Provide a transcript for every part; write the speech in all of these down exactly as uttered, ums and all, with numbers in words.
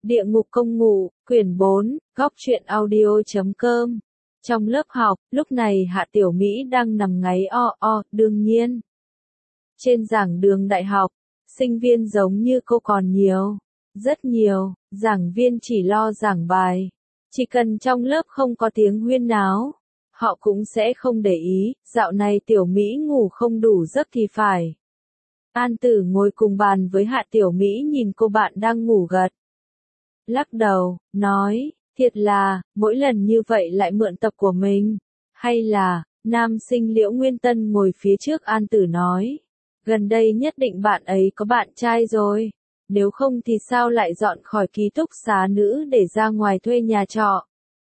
Địa ngục công ngụ, quyển bốn, góc truyện audio chấm com. Trong lớp học, lúc này Hạ Tiểu Mỹ đang nằm ngáy o o, đương nhiên. Trên giảng đường đại học, sinh viên giống như cô còn nhiều, rất nhiều, giảng viên chỉ lo giảng bài. Chỉ cần trong lớp không có tiếng huyên náo, họ cũng sẽ không để ý, dạo này Tiểu Mỹ ngủ không đủ giấc thì phải. An Tử ngồi cùng bàn với Hạ Tiểu Mỹ nhìn cô bạn đang ngủ gật. Lắc đầu, nói, thiệt là, mỗi lần như vậy lại mượn tập của mình. Hay là, nam sinh Liễu Nguyên Tân ngồi phía trước An Tử nói. Gần đây nhất định bạn ấy có bạn trai rồi. Nếu không thì sao lại dọn khỏi ký túc xá nữ để ra ngoài thuê nhà trọ.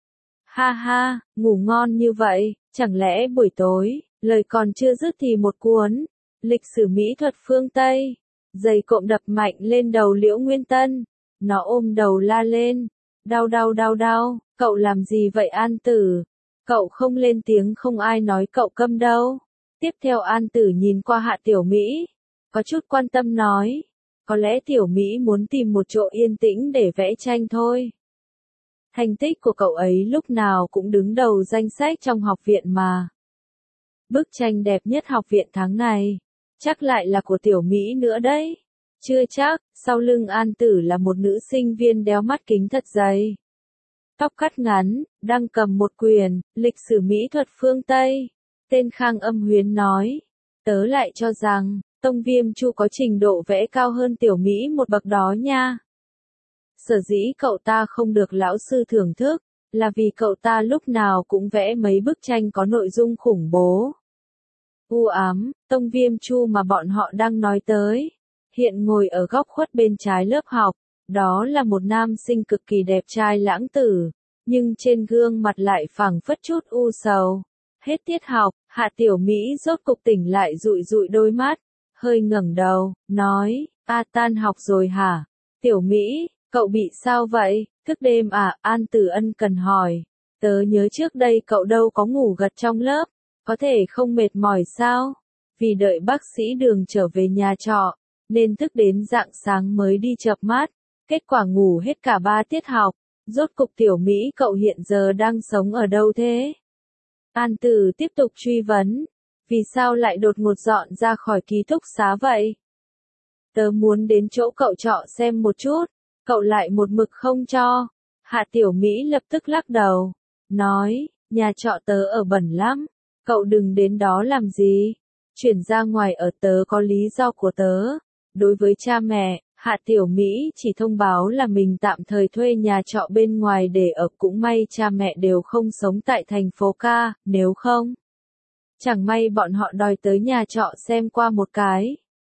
Ha ha, ngủ ngon như vậy, chẳng lẽ buổi tối, lời còn chưa dứt thì một cuốn. Lịch sử mỹ thuật phương Tây. Giày cộm đập mạnh lên đầu Liễu Nguyên Tân. Nó ôm đầu la lên. Đau đau đau đau, cậu làm gì vậy An Tử? Cậu không lên tiếng không ai nói cậu câm đâu. Tiếp theo An Tử nhìn qua Hạ Tiểu Mỹ. Có chút quan tâm nói. Có lẽ Tiểu Mỹ muốn tìm một chỗ yên tĩnh để vẽ tranh thôi. Thành tích của cậu ấy lúc nào cũng đứng đầu danh sách trong học viện mà. Bức tranh đẹp nhất học viện tháng này. Chắc lại là của Tiểu Mỹ nữa đấy. Chưa chắc, sau lưng An Tử là một nữ sinh viên đeo mắt kính thật dày. Tóc cắt ngắn, đang cầm một quyển, lịch sử mỹ thuật phương Tây. Tên Khang Âm Huyến nói. Tớ lại cho rằng, Tông Viêm Chu có trình độ vẽ cao hơn Tiểu Mỹ một bậc đó nha. Sở dĩ cậu ta không được lão sư thưởng thức, là vì cậu ta lúc nào cũng vẽ mấy bức tranh có nội dung khủng bố. U ám, Tông Viêm Chu mà bọn họ đang nói tới. Hiện ngồi ở góc khuất bên trái lớp học, đó là một nam sinh cực kỳ đẹp trai lãng tử, nhưng trên gương mặt lại phảng phất chút u sầu. Hết tiết học, Hạ Tiểu Mỹ rốt cục tỉnh lại dụi dụi đôi mắt, hơi ngẩng đầu, nói, a tan học rồi hả? Tiểu Mỹ, cậu bị sao vậy, thức đêm à? An Tử ân cần hỏi, tớ nhớ trước đây cậu đâu có ngủ gật trong lớp, có thể không mệt mỏi sao? Vì đợi bác sĩ Đường trở về nhà trọ, nên thức đến rạng sáng mới đi chợp mắt, kết quả ngủ hết cả ba tiết học. Rốt cục Tiểu Mỹ cậu hiện giờ đang sống ở đâu thế? An Tử tiếp tục truy vấn, vì sao lại đột ngột dọn ra khỏi ký túc xá vậy? Tớ muốn đến chỗ cậu trọ xem một chút, cậu lại một mực không cho. Hạ Tiểu Mỹ lập tức lắc đầu, nói, nhà trọ tớ ở bẩn lắm, cậu đừng đến đó làm gì. Chuyển ra ngoài ở tớ có lý do của tớ. Đối với cha mẹ, Hạ Tiểu Mỹ chỉ thông báo là mình tạm thời thuê nhà trọ bên ngoài để ở, cũng may cha mẹ đều không sống tại thành phố ca, nếu không, chẳng may bọn họ đòi tới nhà trọ xem qua một cái.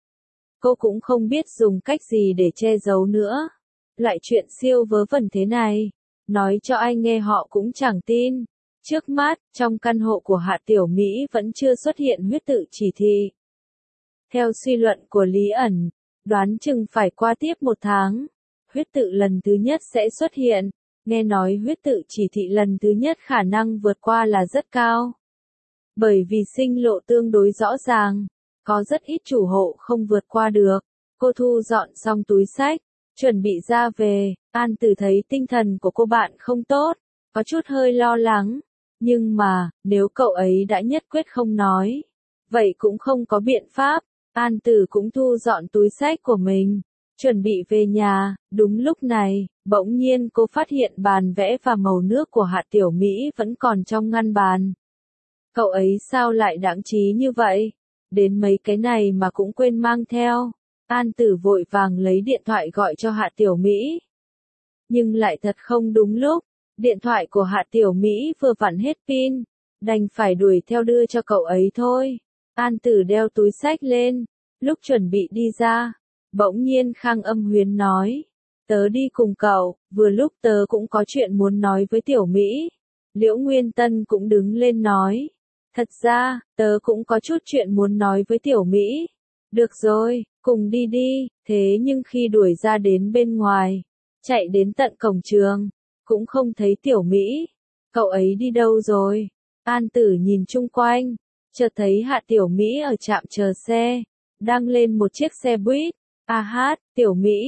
Cô cũng không biết dùng cách gì để che giấu nữa. Loại chuyện siêu vớ vẩn thế này, nói cho ai nghe họ cũng chẳng tin. Trước mắt, trong căn hộ của Hạ Tiểu Mỹ vẫn chưa xuất hiện huyết tự chỉ thị. Theo suy luận của Lý ẩn, đoán chừng phải qua tiếp một tháng, huyết tự lần thứ nhất sẽ xuất hiện. Nghe nói huyết tự chỉ thị lần thứ nhất khả năng vượt qua là rất cao. Bởi vì sinh lộ tương đối rõ ràng, có rất ít chủ hộ không vượt qua được. Cô thu dọn xong túi xách, chuẩn bị ra về. An Tử thấy tinh thần của cô bạn không tốt, có chút hơi lo lắng. Nhưng mà, nếu cậu ấy đã nhất quyết không nói, vậy cũng không có biện pháp. An Tử cũng thu dọn túi xách của mình, chuẩn bị về nhà. Đúng lúc này, bỗng nhiên cô phát hiện bàn vẽ và màu nước của Hạ Tiểu Mỹ vẫn còn trong ngăn bàn. Cậu ấy sao lại đãng trí như vậy? Đến mấy cái này mà cũng quên mang theo. An Tử vội vàng lấy điện thoại gọi cho Hạ Tiểu Mỹ. Nhưng lại thật không đúng lúc. Điện thoại của Hạ Tiểu Mỹ vừa vặn hết pin, đành phải đuổi theo đưa cho cậu ấy thôi. An Tử đeo túi xách lên, lúc chuẩn bị đi ra, bỗng nhiên Khang Âm Huyến nói, tớ đi cùng cậu, vừa lúc tớ cũng có chuyện muốn nói với Tiểu Mỹ. Liễu Nguyên Tân cũng đứng lên nói, thật ra, tớ cũng có chút chuyện muốn nói với Tiểu Mỹ. Được rồi, cùng đi đi. Thế nhưng khi đuổi ra đến bên ngoài, chạy đến tận cổng trường, cũng không thấy Tiểu Mỹ. Cậu ấy đi đâu rồi? An Tử nhìn chung quanh, chợt thấy Hạ Tiểu Mỹ ở trạm chờ xe, đang lên một chiếc xe buýt. A hát, Tiểu Mỹ,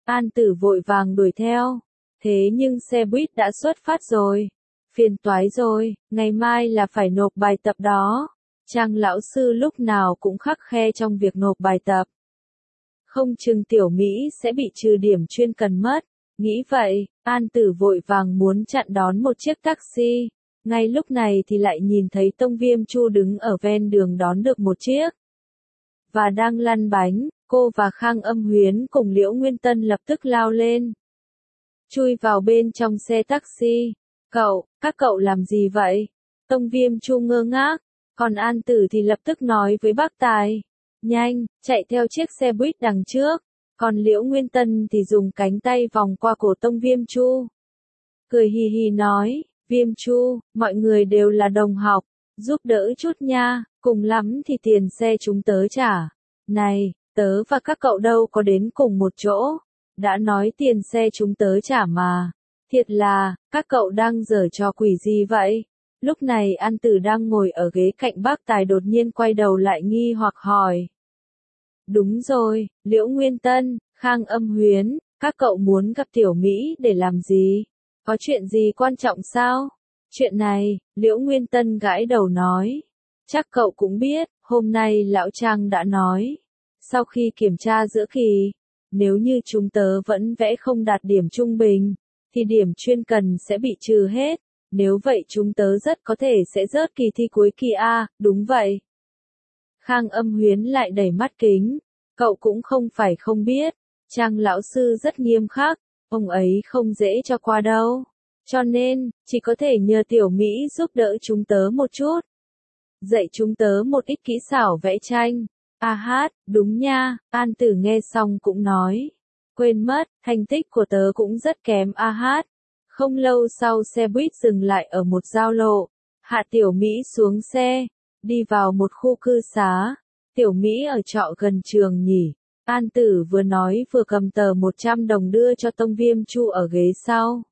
An Tử vội vàng đuổi theo. Thế nhưng xe buýt đã xuất phát rồi. Phiền toái rồi, ngày mai là phải nộp bài tập đó. Trang lão sư lúc nào cũng khắt khe trong việc nộp bài tập. Không chừng Tiểu Mỹ sẽ bị trừ điểm chuyên cần mất. Nghĩ vậy, An Tử vội vàng muốn chặn đón một chiếc taxi. Ngay lúc này thì lại nhìn thấy Tông Viêm Chu đứng ở ven đường đón được một chiếc. Và đang lăn bánh, cô và Khang Âm Huyến cùng Liễu Nguyên Tân lập tức lao lên. Chui vào bên trong xe taxi. Cậu, các cậu làm gì vậy? Tông Viêm Chu ngơ ngác. Còn An Tử thì lập tức nói với bác Tài. Nhanh, chạy theo chiếc xe buýt đằng trước. Còn Liễu Nguyên Tân thì dùng cánh tay vòng qua cổ Tông Viêm Chu. Cười hì hì nói, Viêm Chu, mọi người đều là đồng học, giúp đỡ chút nha, cùng lắm thì tiền xe chúng tớ trả. Này, tớ và các cậu đâu có đến cùng một chỗ, đã nói tiền xe chúng tớ trả mà. Thiệt là, các cậu đang giở trò quỷ gì vậy? Lúc này An Tử đang ngồi ở ghế cạnh bác Tài đột nhiên quay đầu lại nghi hoặc hỏi. Đúng rồi, Liễu Nguyên Tân, Khang Âm Huyến, các cậu muốn gặp Tiểu Mỹ để làm gì? Có chuyện gì quan trọng sao? Chuyện này, Liễu Nguyên Tân gãi đầu nói. Chắc cậu cũng biết, hôm nay Lão Trang đã nói. Sau khi kiểm tra giữa kỳ, nếu như chúng tớ vẫn vẽ không đạt điểm trung bình, thì điểm chuyên cần sẽ bị trừ hết. Nếu vậy chúng tớ rất có thể sẽ rớt kỳ thi cuối kỳ A, đúng vậy. Khang Âm Huyến lại đẩy mắt kính. Cậu cũng không phải không biết, Trang lão sư rất nghiêm khắc, ông ấy không dễ cho qua đâu. Cho nên, chỉ có thể nhờ Tiểu Mỹ giúp đỡ chúng tớ một chút. Dạy chúng tớ một ít kỹ xảo vẽ tranh. A hát, đúng nha, An Tử nghe xong cũng nói. Quên mất, thành tích của tớ cũng rất kém A hát. Không lâu sau xe buýt dừng lại ở một giao lộ. Hạ Tiểu Mỹ xuống xe, đi vào một khu cư xá. Tiểu Mỹ ở trọ gần trường nhỉ. An Tử vừa nói vừa cầm tờ một trăm đồng đưa cho Tông Viêm Chu ở ghế sau.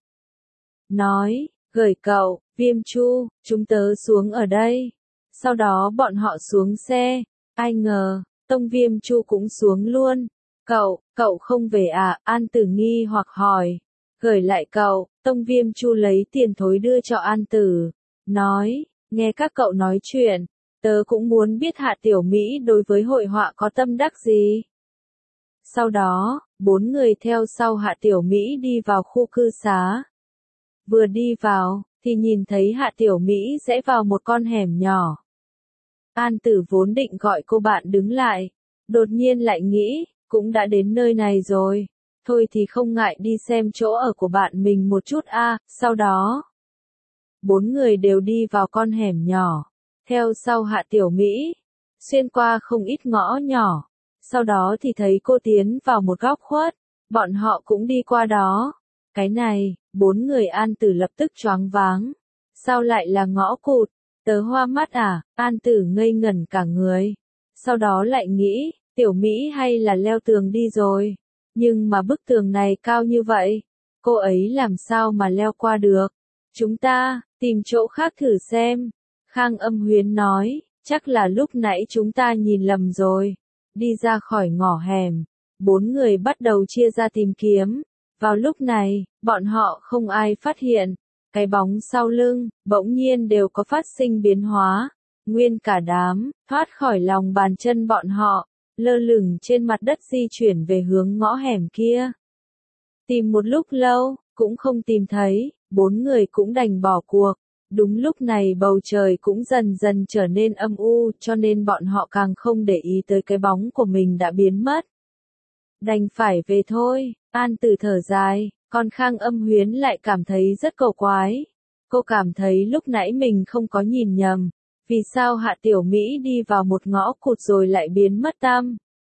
Nói, gửi cậu, Viêm Chu, chúng tớ xuống ở đây. Sau đó bọn họ xuống xe. Ai ngờ, Tông Viêm Chu cũng xuống luôn. Cậu, cậu không về à? An Tử nghi hoặc hỏi. Gửi lại cậu, Tông Viêm Chu lấy tiền thối đưa cho An Tử. Nói, nghe các cậu nói chuyện. Tớ cũng muốn biết Hạ Tiểu Mỹ đối với hội họa có tâm đắc gì. Sau đó, bốn người theo sau Hạ Tiểu Mỹ đi vào khu cư xá. Vừa đi vào, thì nhìn thấy Hạ Tiểu Mỹ rẽ vào một con hẻm nhỏ. An Tử vốn định gọi cô bạn đứng lại. Đột nhiên lại nghĩ, cũng đã đến nơi này rồi. Thôi thì không ngại đi xem chỗ ở của bạn mình một chút a. À. Sau đó, bốn người đều đi vào con hẻm nhỏ. Theo sau Hạ Tiểu Mỹ, xuyên qua không ít ngõ nhỏ. Sau đó thì thấy cô tiến vào một góc khuất, bọn họ cũng đi qua đó. Cái này, bốn người An Tử lập tức choáng váng. Sao lại là ngõ cụt? Tớ hoa mắt à? An Tử ngây ngẩn cả người. Sau đó lại nghĩ, Tiểu Mỹ hay là leo tường đi rồi. Nhưng mà bức tường này cao như vậy, cô ấy làm sao mà leo qua được? Chúng ta, tìm chỗ khác thử xem. Khang Âm Huyến nói, chắc là lúc nãy chúng ta nhìn lầm rồi. Đi ra khỏi ngõ hẻm, bốn người bắt đầu chia ra tìm kiếm. Vào lúc này, bọn họ không ai phát hiện. Cái bóng sau lưng, bỗng nhiên đều có phát sinh biến hóa. Nguyên cả đám, thoát khỏi lòng bàn chân bọn họ, lơ lửng trên mặt đất di chuyển về hướng ngõ hẻm kia. Tìm một lúc lâu, cũng không tìm thấy, bốn người cũng đành bỏ cuộc. Đúng lúc này bầu trời cũng dần dần trở nên âm u, cho nên bọn họ càng không để ý tới cái bóng của mình đã biến mất. Đành phải về thôi, An Tử thở dài, còn Khang Âm Huyến lại cảm thấy rất cầu quái. Cô cảm thấy lúc nãy mình không có nhìn nhầm. Vì sao Hạ Tiểu Mỹ đi vào một ngõ cụt rồi lại biến mất tăm?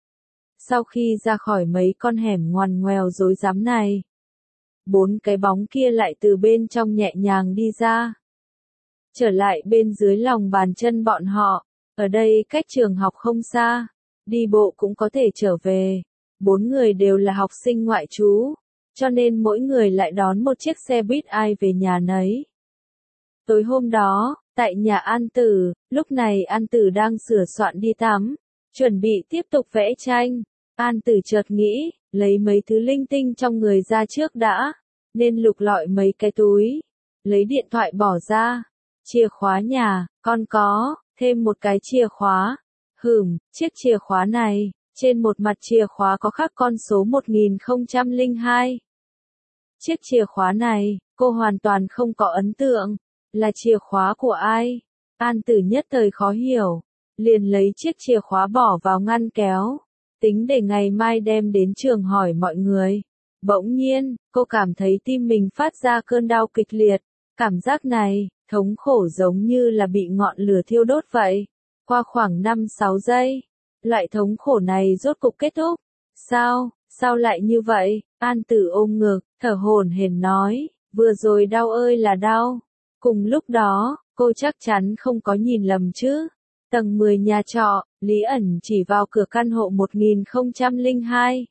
Sau khi ra khỏi mấy con hẻm ngoằn ngoèo rối rắm này, bốn cái bóng kia lại từ bên trong nhẹ nhàng đi ra. Trở lại bên dưới lòng bàn chân bọn họ, ở đây cách trường học không xa, đi bộ cũng có thể trở về. Bốn người đều là học sinh ngoại trú, cho nên mỗi người lại đón một chiếc xe buýt ai về nhà nấy. Tối hôm đó, tại nhà An Tử, lúc này An Tử đang sửa soạn đi tắm, chuẩn bị tiếp tục vẽ tranh. An Tử chợt nghĩ, lấy mấy thứ linh tinh trong người ra trước đã, nên lục lọi mấy cái túi, lấy điện thoại bỏ ra, chìa khóa nhà, con có, thêm một cái chìa khóa, hửm, chiếc chìa khóa này, trên một mặt chìa khóa có khắc con số một nghìn không trăm lẻ hai. Chiếc chìa khóa này, cô hoàn toàn không có ấn tượng, là chìa khóa của ai? An Tử nhất thời khó hiểu, liền lấy chiếc chìa khóa bỏ vào ngăn kéo, tính để ngày mai đem đến trường hỏi mọi người. Bỗng nhiên, cô cảm thấy tim mình phát ra cơn đau kịch liệt, cảm giác này, thống khổ giống như là bị ngọn lửa thiêu đốt vậy. Qua khoảng năm sáu giây, loại thống khổ này rốt cục kết thúc. Sao, sao lại như vậy? An Tử ôm ngực, thở hổn hển nói, vừa rồi đau ơi là đau. Cùng lúc đó, cô chắc chắn không có nhìn lầm chứ. Tầng mười nhà trọ, Lý ẩn chỉ vào cửa căn hộ một nghìn không trăm lẻ hai.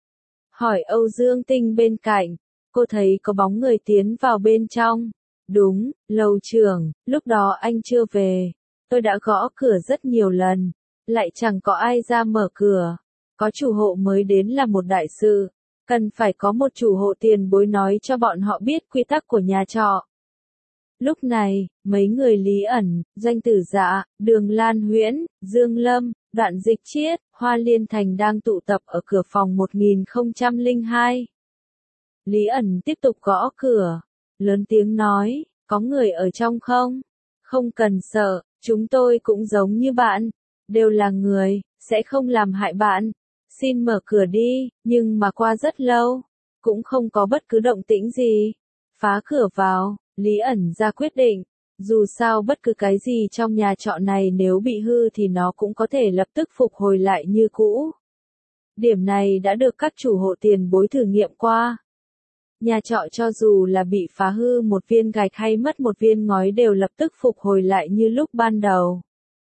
Hỏi Âu Dương Tinh bên cạnh, cô thấy có bóng người tiến vào bên trong. Đúng, lầu trưởng, lúc đó anh chưa về. Tôi đã gõ cửa rất nhiều lần, lại chẳng có ai ra mở cửa. Có chủ hộ mới đến là một đại sự, cần phải có một chủ hộ tiền bối nói cho bọn họ biết quy tắc của nhà trọ. Lúc này, mấy người Lý ẩn, Doanh Tử Dạ, Đường Lan Huyễn, Dương Lâm, Đoạn Dịch Chiết, Hoa Liên Thành đang tụ tập ở cửa phòng một nghìn không trăm lẻ hai. Lý ẩn tiếp tục gõ cửa, lớn tiếng nói, có người ở trong không? Không cần sợ, chúng tôi cũng giống như bạn, đều là người, sẽ không làm hại bạn. Xin mở cửa đi, nhưng mà qua rất lâu, cũng không có bất cứ động tĩnh gì. Phá cửa vào, Lý ẩn ra quyết định, dù sao bất cứ cái gì trong nhà trọ này nếu bị hư thì nó cũng có thể lập tức phục hồi lại như cũ. Điểm này đã được các chủ hộ tiền bối thử nghiệm qua. Nhà trọ cho dù là bị phá hư một viên gạch hay mất một viên ngói đều lập tức phục hồi lại như lúc ban đầu.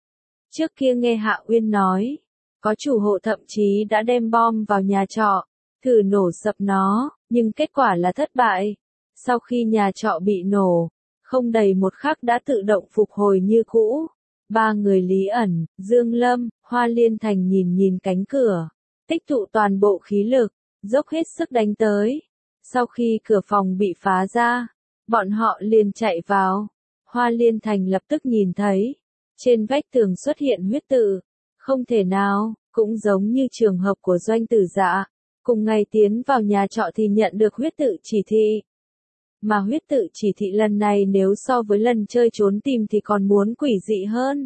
Trước kia nghe Hạ Uyên nói, có chủ hộ thậm chí đã đem bom vào nhà trọ, thử nổ sập nó, nhưng kết quả là thất bại. Sau khi nhà trọ bị nổ, không đầy một khắc đã tự động phục hồi như cũ. Ba người Lý ẩn, Dương Lâm, Hoa Liên Thành nhìn nhìn cánh cửa, tích tụ toàn bộ khí lực, dốc hết sức đánh tới. Sau khi cửa phòng bị phá ra, bọn họ liền chạy vào. Hoa Liên Thành lập tức nhìn thấy, trên vách tường xuất hiện huyết tự. Không thể nào, cũng giống như trường hợp của Doanh Tử Dạ, cùng ngày tiến vào nhà trọ thì nhận được huyết tự chỉ thị. Mà huyết tự chỉ thị lần này nếu so với lần chơi trốn tìm thì còn muốn quỷ dị hơn.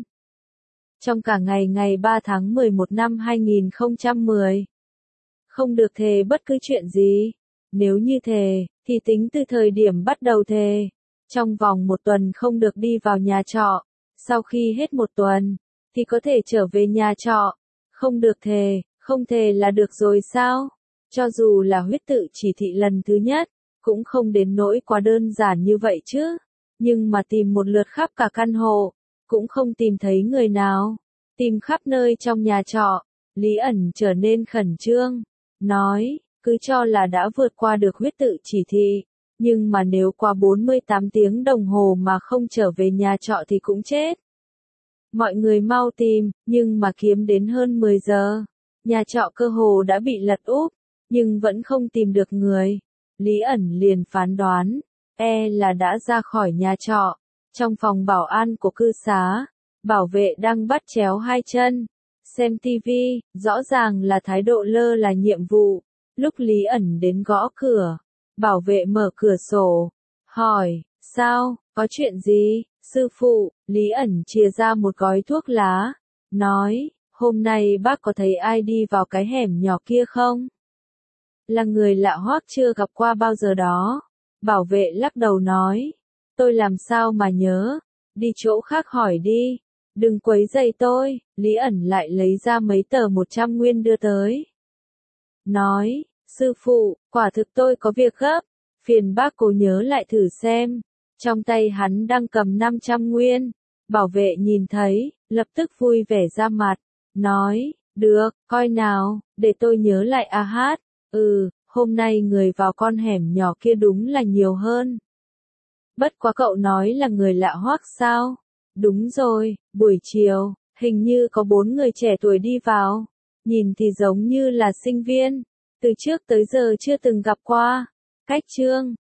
Trong cả ngày ngày ba tháng mười một năm hai nghìn không trăm mười, không được thề bất cứ chuyện gì. Nếu như thề, thì tính từ thời điểm bắt đầu thề. Trong vòng một tuần không được đi vào nhà trọ. Sau khi hết một tuần, thì có thể trở về nhà trọ. Không được thề, không thề là được rồi sao? Cho dù là huyết tự chỉ thị lần thứ nhất, cũng không đến nỗi quá đơn giản như vậy chứ. Nhưng mà tìm một lượt khắp cả căn hộ, cũng không tìm thấy người nào. Tìm khắp nơi trong nhà trọ, Lý ẩn trở nên khẩn trương. Nói, cứ cho là đã vượt qua được huyết tự chỉ thị. Nhưng mà nếu qua bốn mươi tám tiếng đồng hồ mà không trở về nhà trọ thì cũng chết. Mọi người mau tìm, nhưng mà kiếm đến hơn mười giờ. Nhà trọ cơ hồ đã bị lật úp, nhưng vẫn không tìm được người. Lý ẩn liền phán đoán, e là đã ra khỏi nhà trọ. Trong phòng bảo an của cư xá, bảo vệ đang bắt chéo hai chân, xem tivi, rõ ràng là thái độ lơ là nhiệm vụ. Lúc Lý ẩn đến gõ cửa, bảo vệ mở cửa sổ, hỏi, sao, có chuyện gì? Sư phụ, Lý ẩn chia ra một gói thuốc lá, nói, hôm nay bác có thấy ai đi vào cái hẻm nhỏ kia không? Là người lạ hoắc chưa gặp qua bao giờ đó. Bảo vệ lắc đầu nói, tôi làm sao mà nhớ, đi chỗ khác hỏi đi, đừng quấy rầy tôi. Lý ẩn lại lấy ra mấy tờ một trăm nguyên đưa tới. Nói, sư phụ, quả thực tôi có việc gấp, phiền bác cố nhớ lại thử xem. Trong tay hắn đang cầm năm trăm nguyên. Bảo vệ nhìn thấy, lập tức vui vẻ ra mặt, nói, được, coi nào, để tôi nhớ lại a hát. Ừ, hôm nay người vào con hẻm nhỏ kia đúng là nhiều hơn. Bất quá cậu nói là người lạ hoắc sao? Đúng rồi, buổi chiều, hình như có bốn người trẻ tuổi đi vào. Nhìn thì giống như là sinh viên. từ trước tới giờ chưa từng gặp qua. Cách chương